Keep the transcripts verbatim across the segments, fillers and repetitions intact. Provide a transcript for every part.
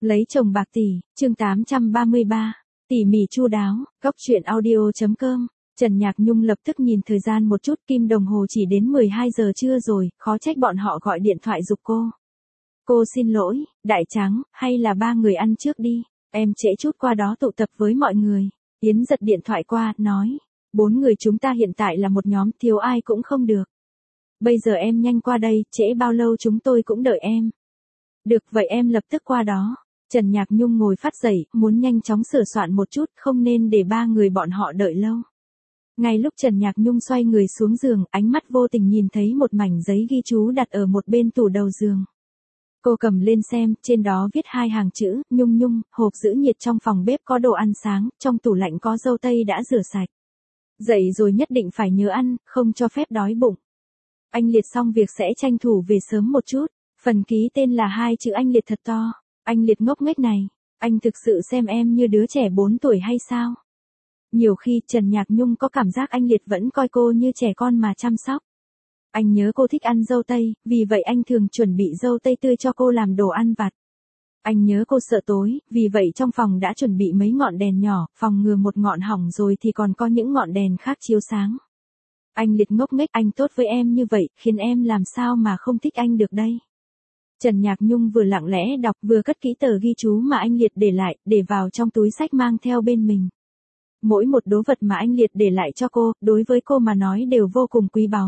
Lấy chồng bạc tỷ, chương tám trăm ba mươi ba, tỉ mỉ chu đáo, góc truyện audio.com. Trần Nhạc Nhung lập tức nhìn thời gian một chút, kim đồng hồ chỉ đến mười hai giờ trưa rồi, khó trách bọn họ gọi điện thoại giục cô. Cô xin lỗi, Đại Tráng, hay là ba người ăn trước đi, em trễ chút qua đó tụ tập với mọi người. Yến giật điện thoại qua, nói, bốn người chúng ta hiện tại là một nhóm, thiếu ai cũng không được. Bây giờ em nhanh qua đây, trễ bao lâu chúng tôi cũng đợi em. Được vậy em lập tức qua đó. Trần Nhạc Nhung ngồi phát dậy, muốn nhanh chóng sửa soạn một chút, không nên để ba người bọn họ đợi lâu. Ngay lúc Trần Nhạc Nhung xoay người xuống giường, ánh mắt vô tình nhìn thấy một mảnh giấy ghi chú đặt ở một bên tủ đầu giường. Cô cầm lên xem, trên đó viết hai hàng chữ, Nhung Nhung, hộp giữ nhiệt trong phòng bếp có đồ ăn sáng, trong tủ lạnh có dâu tây đã rửa sạch. Dậy rồi nhất định phải nhớ ăn, không cho phép đói bụng. Anh Liệt xong việc sẽ tranh thủ về sớm một chút, phần ký tên là hai chữ anh Liệt thật to. Anh Liệt ngốc nghếch này, anh thực sự xem em như đứa trẻ bốn tuổi hay sao? Nhiều khi Trần Nhạc Nhung có cảm giác anh Liệt vẫn coi cô như trẻ con mà chăm sóc. Anh nhớ cô thích ăn dâu tây, vì vậy anh thường chuẩn bị dâu tây tươi cho cô làm đồ ăn vặt. Anh nhớ cô sợ tối, vì vậy trong phòng đã chuẩn bị mấy ngọn đèn nhỏ, phòng ngừa một ngọn hỏng rồi thì còn có những ngọn đèn khác chiếu sáng. Anh Liệt ngốc nghếch, anh tốt với em như vậy, khiến em làm sao mà không thích anh được đây. Trần Nhạc Nhung vừa lặng lẽ đọc vừa cất kỹ tờ ghi chú mà anh Liệt để lại, để vào trong túi sách mang theo bên mình. Mỗi một đồ vật mà anh Liệt để lại cho cô, đối với cô mà nói đều vô cùng quý báu.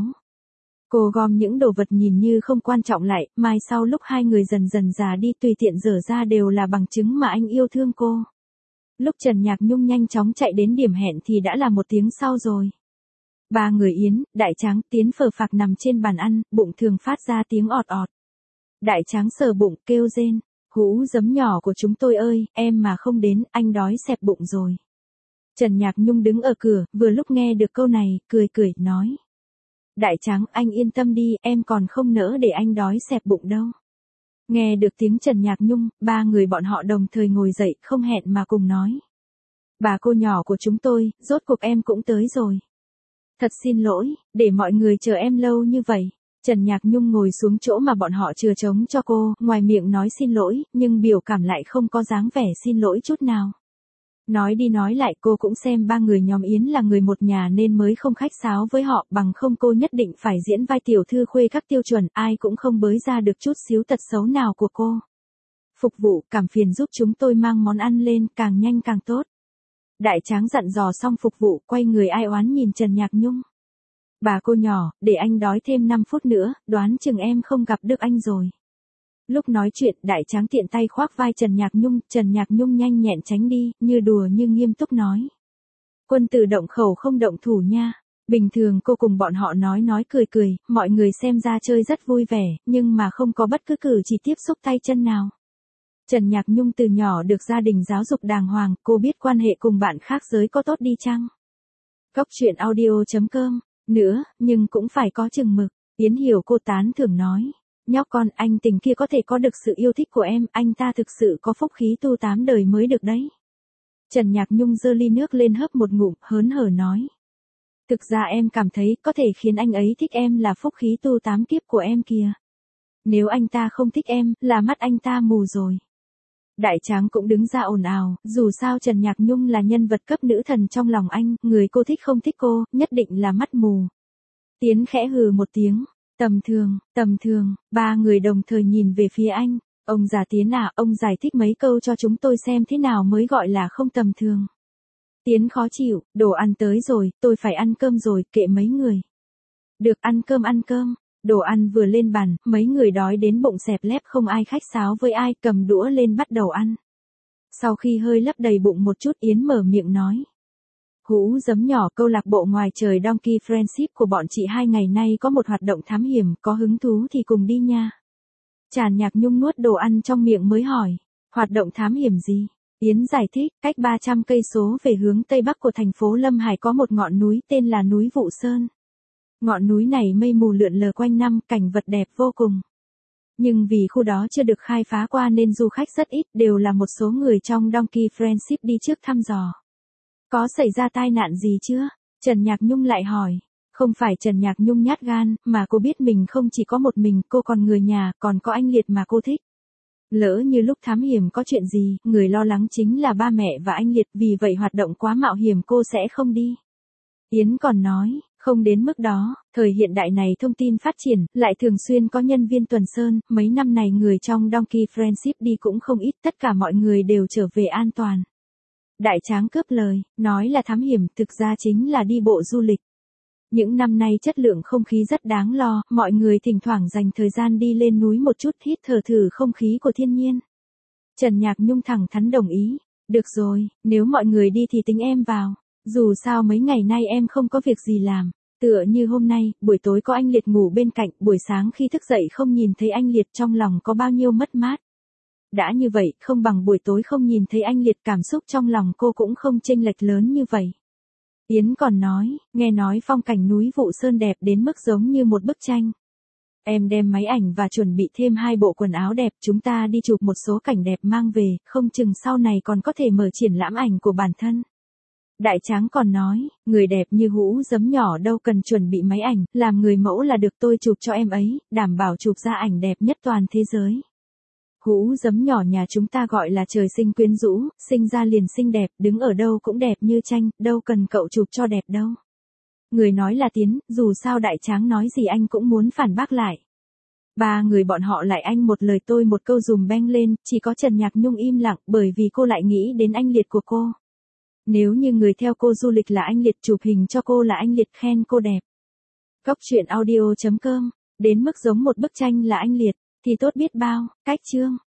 Cô gom những đồ vật nhìn như không quan trọng lại, mai sau lúc hai người dần dần già đi tùy tiện dở ra đều là bằng chứng mà anh yêu thương cô. Lúc Trần Nhạc Nhung nhanh chóng chạy đến điểm hẹn thì đã là một tiếng sau rồi. Ba người Yến, Đại Tráng, Tiến phờ phạc nằm trên bàn ăn, bụng thường phát ra tiếng ọt ọt. Đại Tráng sờ bụng, kêu rên, hũ giấm nhỏ của chúng tôi ơi, em mà không đến, anh đói xẹp bụng rồi. Trần Nhạc Nhung đứng ở cửa, vừa lúc nghe được câu này, cười cười, nói. Đại Tráng, anh yên tâm đi, em còn không nỡ để anh đói xẹp bụng đâu. Nghe được tiếng Trần Nhạc Nhung, ba người bọn họ đồng thời ngồi dậy, không hẹn mà cùng nói. Bà cô nhỏ của chúng tôi, rốt cuộc em cũng tới rồi. Thật xin lỗi, để mọi người chờ em lâu như vậy. Trần Nhạc Nhung ngồi xuống chỗ mà bọn họ chừa trống cho cô, ngoài miệng nói xin lỗi, nhưng biểu cảm lại không có dáng vẻ xin lỗi chút nào. Nói đi nói lại cô cũng xem ba người nhóm Yến là người một nhà nên mới không khách sáo với họ, bằng không cô nhất định phải diễn vai tiểu thư khuê các tiêu chuẩn, ai cũng không bới ra được chút xíu tật xấu nào của cô. Phục vụ, cảm phiền giúp chúng tôi mang món ăn lên, càng nhanh càng tốt. Đại Tráng dặn dò xong phục vụ, quay người ai oán nhìn Trần Nhạc Nhung. Bà cô nhỏ, để anh đói thêm năm phút nữa, đoán chừng em không gặp được anh rồi. Lúc nói chuyện, Đại Tráng tiện tay khoác vai Trần Nhạc Nhung, Trần Nhạc Nhung nhanh nhẹn tránh đi, như đùa như nghiêm túc nói. Quân tử động khẩu không động thủ nha. Bình thường cô cùng bọn họ nói nói cười cười, mọi người xem ra chơi rất vui vẻ, nhưng mà không có bất cứ cử chỉ tiếp xúc tay chân nào. Trần Nhạc Nhung từ nhỏ được gia đình giáo dục đàng hoàng, cô biết quan hệ cùng bạn khác giới có tốt đi chăng? Góc truyện audio.com. Nữa, nhưng cũng phải có chừng mực. Yến hiểu cô tán thưởng nói. Nhóc con, anh tình kia có thể có được sự yêu thích của em, anh ta thực sự có phúc khí tu tám đời mới được đấy. Trần Nhạc Nhung giơ ly nước lên hớp một ngụm, hớn hở nói. Thực ra em cảm thấy có thể khiến anh ấy thích em là phúc khí tu tám kiếp của em kìa. Nếu anh ta không thích em, là mắt anh ta mù rồi. Đại Tráng cũng đứng ra ồn ào, dù sao Trần Nhạc Nhung là nhân vật cấp nữ thần trong lòng anh, người cô thích không thích cô, nhất định là mắt mù. Tiến khẽ hừ một tiếng, tầm thường, tầm thường, ba người đồng thời nhìn về phía anh, ông già Tiến à, ông giải thích mấy câu cho chúng tôi xem thế nào mới gọi là không tầm thường. Tiến khó chịu, đồ ăn tới rồi, tôi phải ăn cơm rồi, kệ mấy người. Được, ăn cơm ăn cơm. Đồ ăn vừa lên bàn, mấy người đói đến bụng xẹp lép không ai khách sáo với ai, cầm đũa lên bắt đầu ăn. Sau khi hơi lấp đầy bụng một chút Yến mở miệng nói. Hũ giấm nhỏ, câu lạc bộ ngoài trời Donkey Friendship của bọn chị hai ngày nay có một hoạt động thám hiểm, có hứng thú thì cùng đi nha. Tràn Nhạc Nhung nuốt đồ ăn trong miệng mới hỏi. Hoạt động thám hiểm gì? Yến giải thích, cách ba trăm cây số về hướng tây bắc của thành phố Lâm Hải có một ngọn núi tên là núi Vụ Sơn. Ngọn núi này mây mù lượn lờ quanh năm, cảnh vật đẹp vô cùng. Nhưng vì khu đó chưa được khai phá qua nên du khách rất ít, đều là một số người trong Donkey Friendship đi trước thăm dò. Có xảy ra tai nạn gì chưa? Trần Nhạc Nhung lại hỏi. Không phải Trần Nhạc Nhung nhát gan, mà cô biết mình không chỉ có một mình, cô còn người nhà, còn có anh Liệt mà cô thích. Lỡ như lúc thám hiểm có chuyện gì, người lo lắng chính là ba mẹ và anh Liệt, vì vậy hoạt động quá mạo hiểm cô sẽ không đi. Yến còn nói, không đến mức đó, thời hiện đại này thông tin phát triển, lại thường xuyên có nhân viên tuần sơn, mấy năm này người trong Donkey Friendship đi cũng không ít, tất cả mọi người đều trở về an toàn. Đại Tráng cướp lời, nói là thám hiểm, thực ra chính là đi bộ du lịch. Những năm nay chất lượng không khí rất đáng lo, mọi người thỉnh thoảng dành thời gian đi lên núi một chút hít thở thử không khí của thiên nhiên. Trần Nhạc Nhung thẳng thắn đồng ý, được rồi, nếu mọi người đi thì tính em vào. Dù sao mấy ngày nay em không có việc gì làm, tựa như hôm nay, buổi tối có anh Liệt ngủ bên cạnh, buổi sáng khi thức dậy không nhìn thấy anh Liệt trong lòng có bao nhiêu mất mát. Đã như vậy, không bằng buổi tối không nhìn thấy anh Liệt cảm xúc trong lòng cô cũng không chênh lệch lớn như vậy. Yến còn nói, nghe nói phong cảnh núi Vụ Sơn đẹp đến mức giống như một bức tranh. Em đem máy ảnh và chuẩn bị thêm hai bộ quần áo đẹp, chúng ta đi chụp một số cảnh đẹp mang về, không chừng sau này còn có thể mở triển lãm ảnh của bản thân. Đại Tráng còn nói, người đẹp như Hũ Giấm nhỏ đâu cần chuẩn bị máy ảnh, làm người mẫu là được, tôi chụp cho em ấy, đảm bảo chụp ra ảnh đẹp nhất toàn thế giới. Hũ Giấm nhỏ nhà chúng ta gọi là trời sinh quyến rũ, sinh ra liền xinh đẹp, đứng ở đâu cũng đẹp như tranh, đâu cần cậu chụp cho đẹp đâu. Người nói là Tiến, dù sao Đại Tráng nói gì anh cũng muốn phản bác lại. Ba người bọn họ lại anh một lời tôi một câu dùm beng lên, chỉ có Trần Nhạc Nhung im lặng bởi vì cô lại nghĩ đến anh Liệt của cô. Nếu như người theo cô du lịch là anh Liệt, chụp hình cho cô là anh Liệt khen cô đẹp. Cóc truyện audio chấm com, đến mức giống một bức tranh là anh Liệt, thì tốt biết bao. Cách chương